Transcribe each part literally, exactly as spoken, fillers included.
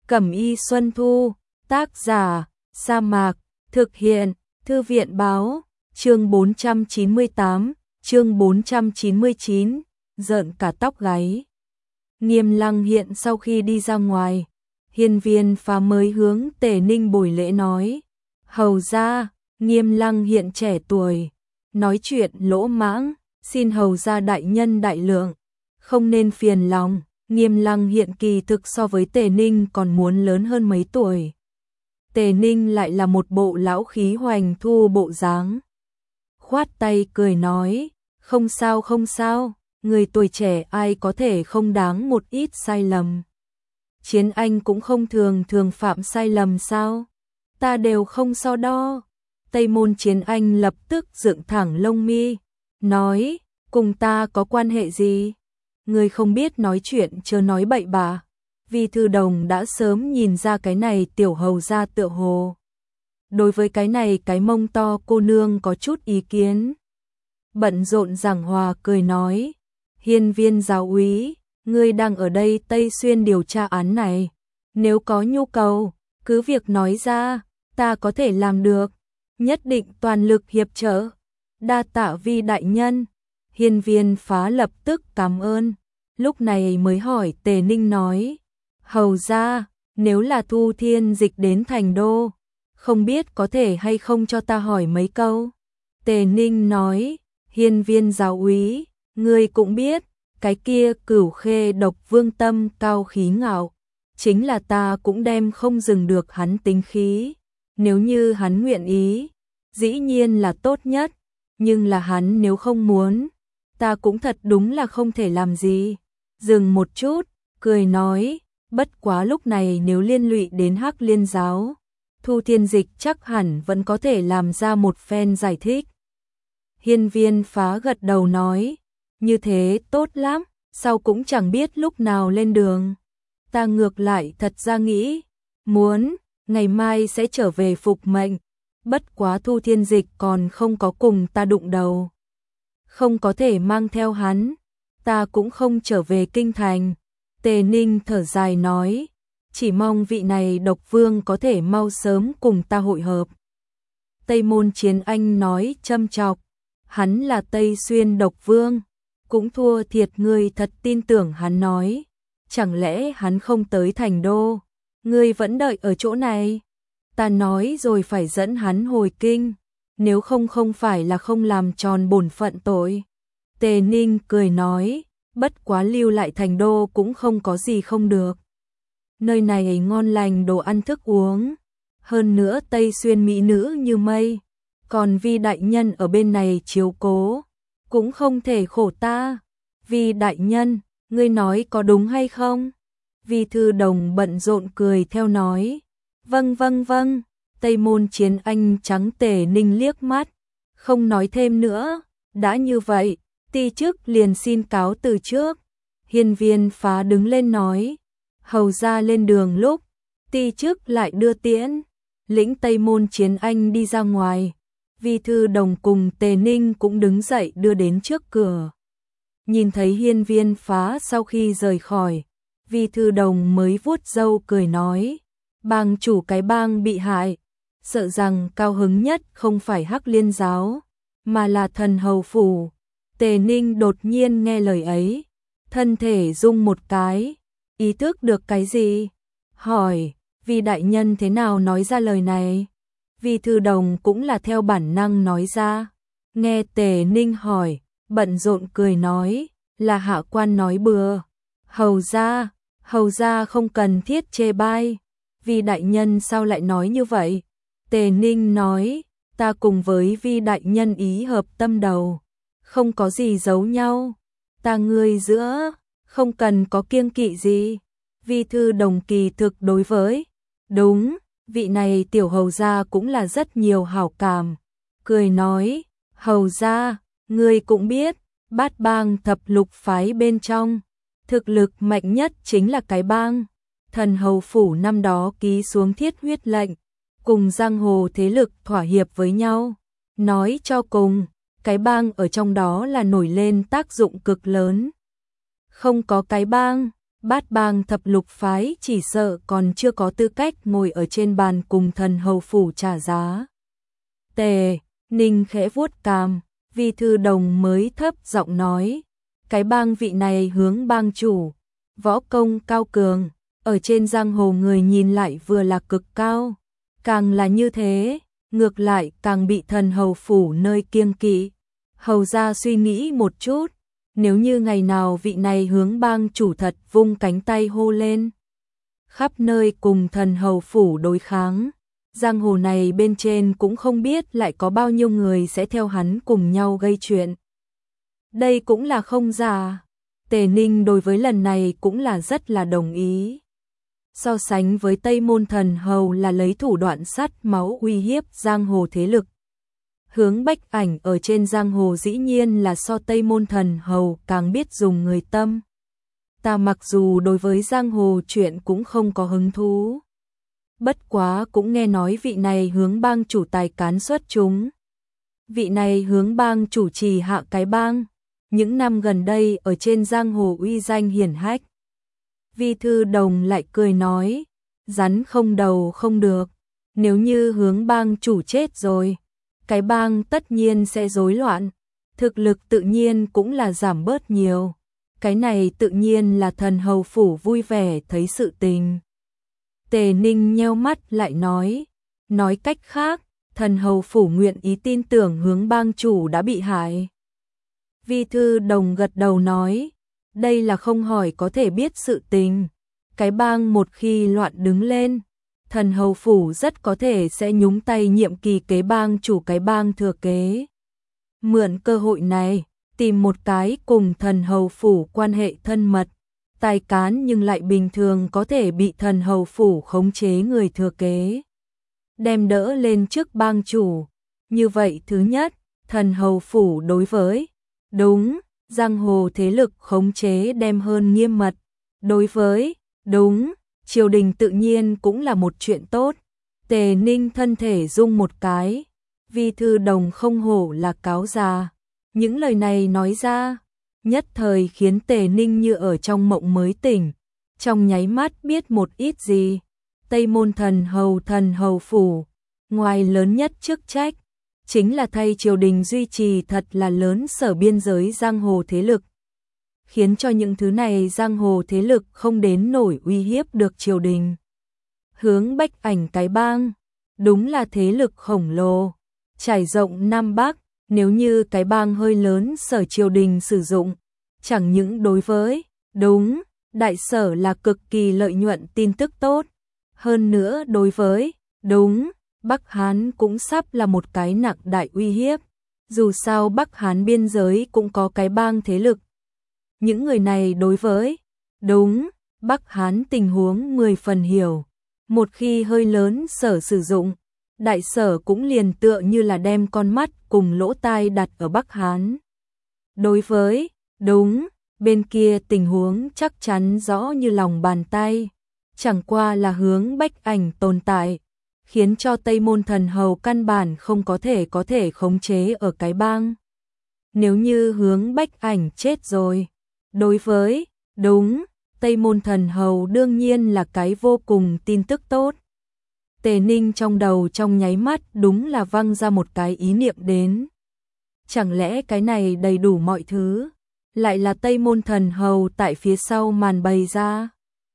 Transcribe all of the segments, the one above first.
Cẩm y Xuân Thu, tác giả, Sa Mạc, thực hiện, Thư viện báo, chương bốn trăm chín mươi tám, chương bốn trăm chín mươi chín, rợn cả tóc gáy. Nghiêm Lăng Hiện sau khi đi ra ngoài, Hiên Viên Phá mới hướng Tề Ninh bồi lễ nói, hầu ra, Nghiêm Lăng Hiện trẻ tuổi, nói chuyện lỗ mãng, xin hầu ra đại nhân đại lượng, không nên phiền lòng. Nghiêm Lăng Hiện kỳ thực so với Tề Ninh còn muốn lớn hơn mấy tuổi. Tề Ninh lại là một bộ lão khí hoành thu bộ dáng. Khoát tay cười nói, không sao không sao, người tuổi trẻ ai có thể không đáng một ít sai lầm. Chiến Anh cũng không thường thường phạm sai lầm sao? Ta đều không so đo. Tây Môn Chiến Anh lập tức dựng thẳng lông mi, nói, cùng ta có quan hệ gì? Người không biết nói chuyện chớ nói bậy bạ. Vi Thư Đồng đã sớm nhìn ra cái này tiểu hầu gia tựa hồ. Đối với cái này cái mông to cô nương có chút ý kiến. Bận rộn giảng hòa cười nói, Hiên Viên giáo úy, ngươi đang ở đây Tây Xuyên điều tra án này. Nếu có nhu cầu, cứ việc nói ra, ta có thể làm được. Nhất định toàn lực hiệp trợ. Đa tạ Vi đại nhân. Hiên Viên Phá lập tức cảm ơn, lúc này mới hỏi Tề Ninh nói, hầu ra, nếu là Thu Thiên Dịch đến thành đô, không biết có thể hay không cho ta hỏi mấy câu. Tề Ninh nói, Hiên Viên giáo úy, ngươi cũng biết, cái kia Cửu Khê Độc Vương tâm cao khí ngạo, chính là ta cũng đem không dừng được hắn tính khí, nếu như hắn nguyện ý, dĩ nhiên là tốt nhất, nhưng là hắn nếu không muốn, ta cũng thật đúng là không thể làm gì. Dừng một chút, cười nói, bất quá lúc này nếu liên lụy đến Hắc Liên giáo, Thu Thiên Dịch chắc hẳn vẫn có thể làm ra một phen giải thích. Hiên Viên Phá gật đầu nói, như thế tốt lắm, sau cũng chẳng biết lúc nào lên đường. Ta ngược lại thật ra nghĩ, muốn, ngày mai sẽ trở về phục mệnh, bất quá Thu Thiên Dịch còn không có cùng ta đụng đầu. Không có thể mang theo hắn, ta cũng không trở về kinh thành. Tề Ninh thở dài nói, chỉ mong vị này độc vương có thể mau sớm cùng ta hội hợp. Tây Môn Chiến Anh nói châm chọc, hắn là Tây Xuyên độc vương, cũng thua thiệt ngươi thật tin tưởng hắn nói, chẳng lẽ hắn không tới thành đô, ngươi vẫn đợi ở chỗ này. Ta nói rồi phải dẫn hắn hồi kinh, nếu không không phải là không làm tròn bổn phận tội. Tề Ninh cười nói, bất quá lưu lại thành đô cũng không có gì không được. Nơi này ngon lành đồ ăn thức uống, hơn nữa Tây Xuyên mỹ nữ như mây, còn Vi đại nhân ở bên này chiếu cố, cũng không thể khổ ta. Vi đại nhân, ngươi nói có đúng hay không? Vi Thư Đồng bận rộn cười theo nói, vâng vâng vâng. Tây Môn Chiến Anh trắng Tề Ninh liếc mắt, không nói thêm nữa, đã như vậy, ti chức liền xin cáo từ trước. Hiên Viên Phá đứng lên nói, hầu ra lên đường lúc, ti chức lại đưa tiễn, lĩnh Tây Môn Chiến Anh đi ra ngoài. Vi Thư Đồng cùng Tề Ninh cũng đứng dậy đưa đến trước cửa. Nhìn thấy Hiên Viên Phá sau khi rời khỏi, Vi Thư Đồng mới vuốt râu cười nói, bang chủ cái bang bị hại, sợ rằng cao hứng nhất không phải Hắc Liên giáo, mà là Thần Hầu phủ. Tề Ninh đột nhiên nghe lời ấy, thân thể rung một cái, ý thức được cái gì? Hỏi, Vi đại nhân thế nào nói ra lời này? Vi Thư Đồng cũng là theo bản năng nói ra. Nghe Tề Ninh hỏi, bận rộn cười nói, là hạ quan nói bừa. Hầu ra, hầu ra không cần thiết chê bai. Vi đại nhân sao lại nói như vậy? Tề Ninh nói, ta cùng với Vi đại nhân ý hợp tâm đầu, không có gì giấu nhau, ta ngươi giữa, không cần có kiêng kỵ gì. Vi Thư Đồng kỳ thực đối với, đúng, vị này tiểu hầu gia cũng là rất nhiều hảo cảm, cười nói, hầu gia, ngươi cũng biết, bát bang thập lục phái bên trong, thực lực mạnh nhất chính là cái bang. Thần Hầu phủ năm đó ký xuống thiết huyết lệnh, cùng giang hồ thế lực thỏa hiệp với nhau. Nói cho cùng, cái bang ở trong đó là nổi lên tác dụng cực lớn. Không có cái bang, Bát bang thập lục phái chỉ sợ còn chưa có tư cách ngồi ở trên bàn cùng thần hầu phủ trả giá. Tề Ninh khẽ vuốt cằm, Vi Thư Đồng mới thấp giọng nói, cái bang vị này hướng bang chủ, võ công cao cường, ở trên giang hồ người nhìn lại vừa là cực cao, càng là như thế, ngược lại càng bị thần hầu phủ nơi kiêng kỵ. Hầu ra suy nghĩ một chút, nếu như ngày nào vị này hướng bang chủ thật vung cánh tay hô lên, khắp nơi cùng thần hầu phủ đối kháng, giang hồ này bên trên cũng không biết lại có bao nhiêu người sẽ theo hắn cùng nhau gây chuyện. Đây cũng là không giả. Tề Ninh đối với lần này cũng là rất là đồng ý. So sánh với Tây Môn Thần Hầu là lấy thủ đoạn sắt máu uy hiếp giang hồ thế lực. Hướng Bách Ảnh ở trên giang hồ dĩ nhiên là so Tây Môn Thần Hầu càng biết dùng người tâm. Ta mặc dù đối với giang hồ chuyện cũng không có hứng thú. Bất quá cũng nghe nói vị này hướng bang chủ tài cán xuất chúng. Vị này hướng bang chủ trì hạ cái bang. Những năm gần đây ở trên giang hồ uy danh hiển hách. Vi Thư Đồng lại cười nói, rắn không đầu không được, nếu như hướng bang chủ chết rồi, cái bang tất nhiên sẽ rối loạn, thực lực tự nhiên cũng là giảm bớt nhiều, cái này tự nhiên là thần hầu phủ vui vẻ thấy sự tình. Tề Ninh nheo mắt lại nói, nói cách khác, thần hầu phủ nguyện ý tin tưởng hướng bang chủ đã bị hại. Vi Thư Đồng gật đầu nói, đây là không hỏi có thể biết sự tình. Cái bang một khi loạn đứng lên, thần hầu phủ rất có thể sẽ nhúng tay nhiệm kỳ kế bang chủ cái bang thừa kế. Mượn cơ hội này, tìm một cái cùng thần hầu phủ quan hệ thân mật, tài cán nhưng lại bình thường có thể bị thần hầu phủ khống chế người thừa kế. Đem đỡ lên trước bang chủ. Như vậy thứ nhất, thần hầu phủ đối với đúng, giang hồ thế lực khống chế đem hơn nghiêm mật. Đối với, đúng, triều đình tự nhiên cũng là một chuyện tốt. Tề Ninh thân thể rung một cái. Vi Thư Đồng không hổ là cáo già. Những lời này nói ra, nhất thời khiến Tề Ninh như ở trong mộng mới tỉnh. Trong nháy mắt biết một ít gì. Tây Môn Thần Hầu thần hầu phủ, ngoài lớn nhất chức trách, chính là thay triều đình duy trì thật là lớn sở biên giới giang hồ thế lực. Khiến cho những thứ này giang hồ thế lực không đến nổi uy hiếp được triều đình. Hướng Bách Ảnh cái bang, đúng là thế lực khổng lồ, trải rộng Nam Bắc, nếu như cái bang hơi lớn sở triều đình sử dụng, chẳng những đối với, đúng, đại sở là cực kỳ lợi nhuận tin tức tốt, hơn nữa đối với, đúng, Bắc Hán cũng sắp là một cái nặng đại uy hiếp, dù sao Bắc Hán biên giới cũng có cái bang thế lực. Những người này đối với, đúng, Bắc Hán tình huống mười phần hiểu, một khi hơi lớn sở sử dụng, đại sở cũng liền tựa như là đem con mắt cùng lỗ tai đặt ở Bắc Hán. Đối với, đúng, bên kia tình huống chắc chắn rõ như lòng bàn tay, chẳng qua là hướng Bách Ảnh tồn tại, khiến cho Tây Môn Thần Hầu căn bản không có thể có thể khống chế ở cái bang. Nếu như hướng Bách Ảnh chết rồi, đối với, đúng, Tây Môn Thần Hầu đương nhiên là cái vô cùng tin tức tốt. Tề Ninh trong đầu trong nháy mắt đúng là văng ra một cái ý niệm đến. Chẳng lẽ cái này đầy đủ mọi thứ, lại là Tây Môn Thần Hầu tại phía sau màn bày ra?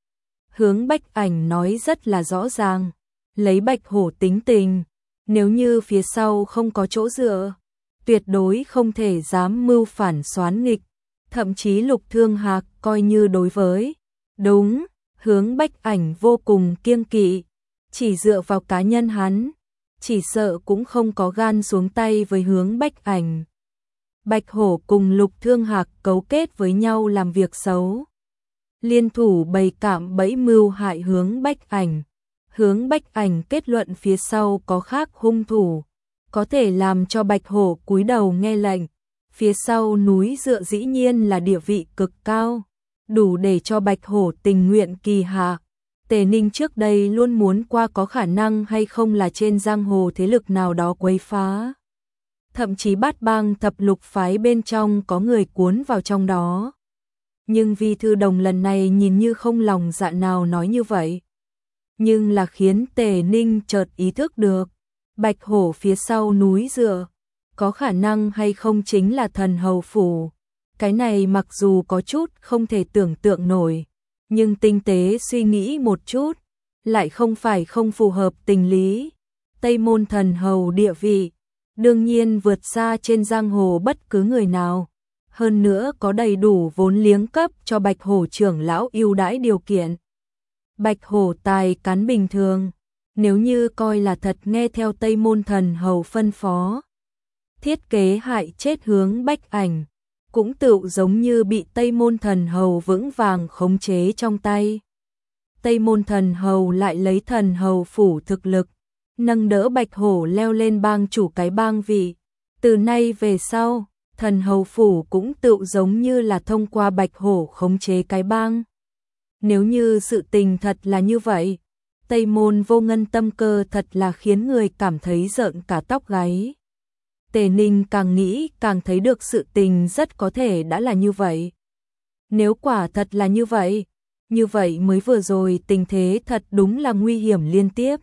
Hướng Bách Ảnh nói rất là rõ ràng, lấy Bạch Hổ tính tình, nếu như phía sau không có chỗ dựa, tuyệt đối không thể dám mưu phản soán nghịch, thậm chí Lục Thương Hạc coi như đối với, đúng, hướng Bách Ảnh vô cùng kiêng kỵ, chỉ dựa vào cá nhân hắn, chỉ sợ cũng không có gan xuống tay với hướng Bách Ảnh. Bạch Hổ cùng Lục Thương Hạc cấu kết với nhau làm việc xấu, liên thủ bày cạm bẫy mưu hại hướng Bách Ảnh. Hướng Bách Ảnh kết luận phía sau có khác hung thủ, có thể làm cho Bạch Hổ cúi đầu nghe lệnh. Phía sau núi dựa dĩ nhiên là địa vị cực cao, đủ để cho Bạch Hổ tình nguyện kỳ hạ. Tề Ninh trước đây luôn muốn qua có khả năng hay không là trên giang hồ thế lực nào đó quấy phá. Thậm chí bát bang thập lục phái bên trong có người cuốn vào trong đó. Nhưng Vi Thư Đồng lần này nhìn như không lòng dạ nào nói như vậy. Nhưng là khiến Tề Ninh chợt ý thức được, Bạch Hổ phía sau núi dựa, có khả năng hay không chính là Thần Hầu Phủ. Cái này mặc dù có chút không thể tưởng tượng nổi, nhưng tinh tế suy nghĩ một chút, lại không phải không phù hợp tình lý. Tây Môn Thần Hầu địa vị, đương nhiên vượt xa trên giang hồ bất cứ người nào. Hơn nữa có đầy đủ vốn liếng cấp cho Bạch Hổ trưởng lão ưu đãi điều kiện. Bạch Hổ tài cán bình thường, nếu như coi là thật nghe theo Tây Môn Thần Hầu phân phó, thiết kế hại chết Hướng Bách Ảnh, cũng tựu giống như bị Tây Môn Thần Hầu vững vàng khống chế trong tay. Tây Môn Thần Hầu lại lấy Thần Hầu Phủ thực lực, nâng đỡ Bạch Hổ leo lên bang chủ cái bang vị. Từ nay về sau, Thần Hầu Phủ cũng tựu giống như là thông qua Bạch Hổ khống chế cái bang. Nếu như sự tình thật là như vậy, Tây Môn Vô Ngân tâm cơ thật là khiến người cảm thấy rợn cả tóc gáy. Tề Ninh càng nghĩ càng thấy được sự tình rất có thể đã là như vậy. Nếu quả thật là như vậy, như vậy mới vừa rồi tình thế thật đúng là nguy hiểm liên tiếp.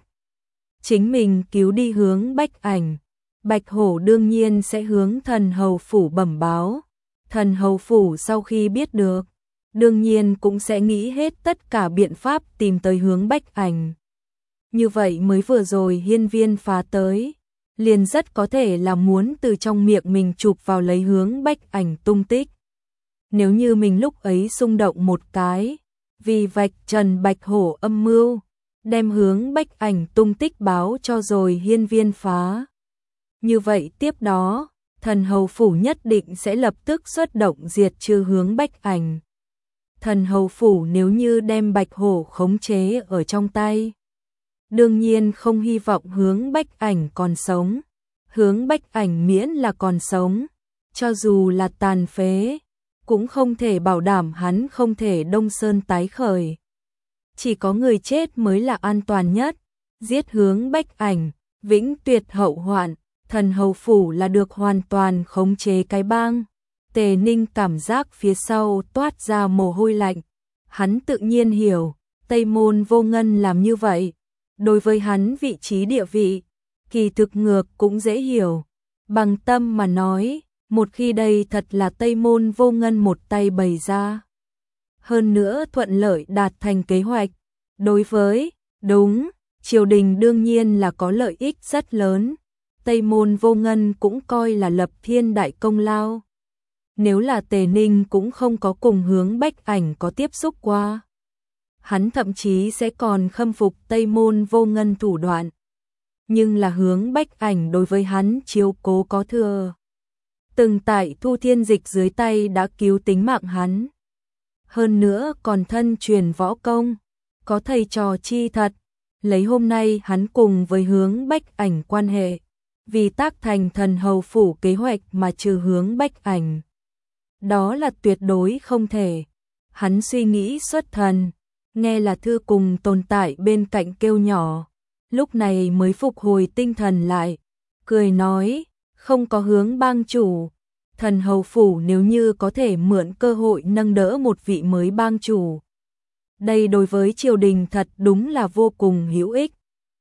Chính mình cứu đi Hướng Bách Ảnh, Bạch Hổ đương nhiên sẽ hướng Thần Hầu Phủ bẩm báo. Thần Hầu Phủ sau khi biết được, đương nhiên cũng sẽ nghĩ hết tất cả biện pháp tìm tới Hướng Bách Ảnh. Như vậy mới vừa rồi hiên viên phá tới, liền rất có thể là muốn từ trong miệng mình chụp vào lấy Hướng Bách Ảnh tung tích. Nếu như mình lúc ấy xung động một cái, vì vạch trần Bạch Hổ âm mưu, đem Hướng Bách Ảnh tung tích báo cho rồi hiên viên phá. Như vậy tiếp đó, Thần Hầu Phủ nhất định sẽ lập tức xuất động diệt trừ Hướng Bách Ảnh. Thần Hầu Phủ nếu như đem Bạch Hổ khống chế ở trong tay, đương nhiên không hy vọng Hướng Bách Ảnh còn sống. Hướng Bách Ảnh miễn là còn sống, cho dù là tàn phế, cũng không thể bảo đảm hắn không thể đông sơn tái khởi. Chỉ có người chết mới là an toàn nhất. Giết Hướng Bách Ảnh, vĩnh tuyệt hậu hoạn. Thần Hầu Phủ là được hoàn toàn khống chế cái bang. Tề Ninh cảm giác phía sau toát ra mồ hôi lạnh. Hắn tự nhiên hiểu, Tây Môn Vô Ngân làm như vậy. Đối với hắn vị trí địa vị, kỳ thực ngược cũng dễ hiểu. Bằng tâm mà nói, một khi đây thật là Tây Môn Vô Ngân một tay bày ra. Hơn nữa thuận lợi đạt thành kế hoạch. Đối với, đúng, triều đình đương nhiên là có lợi ích rất lớn. Tây Môn Vô Ngân cũng coi là lập thiên đại công lao. Nếu là Tề Ninh cũng không có cùng Hướng Bách Ảnh có tiếp xúc qua, hắn thậm chí sẽ còn khâm phục Tây Môn Vô Ngân thủ đoạn. Nhưng là Hướng Bách Ảnh đối với hắn chiếu cố có thừa. Từng tại Thu Thiên Dịch dưới tay đã cứu tính mạng hắn. Hơn nữa còn thân truyền võ công, có thầy trò chi thật. Lấy hôm nay hắn cùng với Hướng Bách Ảnh quan hệ, vì tác thành Thần Hầu Phủ kế hoạch mà trừ Hướng Bách Ảnh. Đó là tuyệt đối không thể. Hắn suy nghĩ xuất thần, nghe là Thư cùng tồn tại bên cạnh kêu nhỏ, lúc này mới phục hồi tinh thần lại, cười nói, không có Hướng bang chủ, Thần Hầu Phủ nếu như có thể mượn cơ hội nâng đỡ một vị mới bang chủ, đây đối với triều đình thật đúng là vô cùng hữu ích.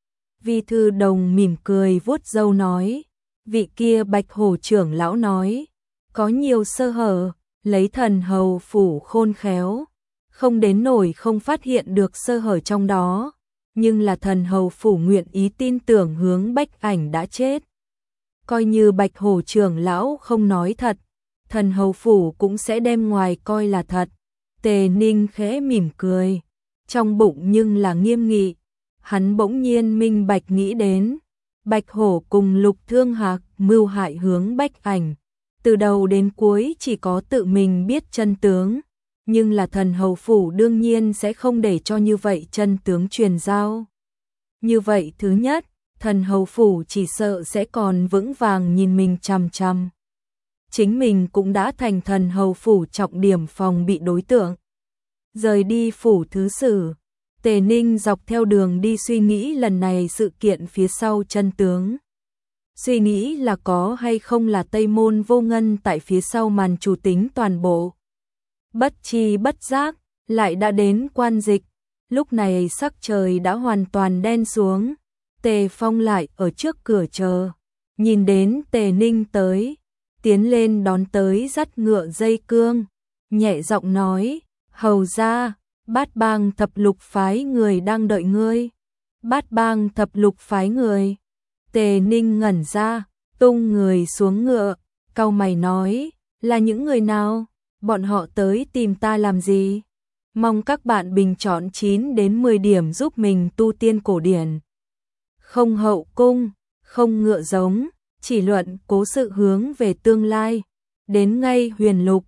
Vi Thư Đồng mỉm cười vuốt râu nói, vị kia Bạch Hổ trưởng lão nói, có nhiều sơ hở, lấy Thần Hầu Phủ khôn khéo, không đến nổi không phát hiện được sơ hở trong đó, nhưng là Thần Hầu Phủ nguyện ý tin tưởng Hướng Bách Ảnh đã chết. Coi như Bạch Hổ trưởng lão không nói thật, Thần Hầu Phủ cũng sẽ đem ngoài coi là thật. Tề Ninh khẽ mỉm cười, trong bụng nhưng là nghiêm nghị. Hắn bỗng nhiên minh bạch nghĩ đến, Bạch Hổ cùng Lục Thương Hạc mưu hại Hướng Bách Ảnh, từ đầu đến cuối chỉ có tự mình biết chân tướng, nhưng là Thần Hầu Phủ đương nhiên sẽ không để cho như vậy chân tướng truyền giao. Như vậy thứ nhất, Thần Hầu Phủ chỉ sợ sẽ còn vững vàng nhìn mình chằm chằm. Chính mình cũng đã thành Thần Hầu Phủ trọng điểm phòng bị đối tượng. Rời đi phủ thứ sử, Tề Ninh dọc theo đường đi suy nghĩ lần này sự kiện phía sau chân tướng. Suy nghĩ là có hay không là Tây Môn Vô Ngân tại phía sau màn chủ tính toàn bộ. Bất chi bất giác, lại đã đến quan dịch. Lúc này sắc trời đã hoàn toàn đen xuống. Tề Phong lại ở trước cửa chờ. Nhìn đến Tề Ninh tới, tiến lên đón tới dắt ngựa dây cương, nhẹ giọng nói, hầu ra, Bát Bang thập lục phái người đang đợi ngươi. Bát Bang thập lục phái người. Tề Ninh ngẩn ra, tung người xuống ngựa, cau mày nói, là những người nào? Bọn họ tới tìm ta làm gì? Mong các bạn bình chọn chín đến mười điểm giúp mình tu tiên cổ điển. Không hậu cung, không ngựa giống, chỉ luận cố sự hướng về tương lai. Đến ngay huyền lục,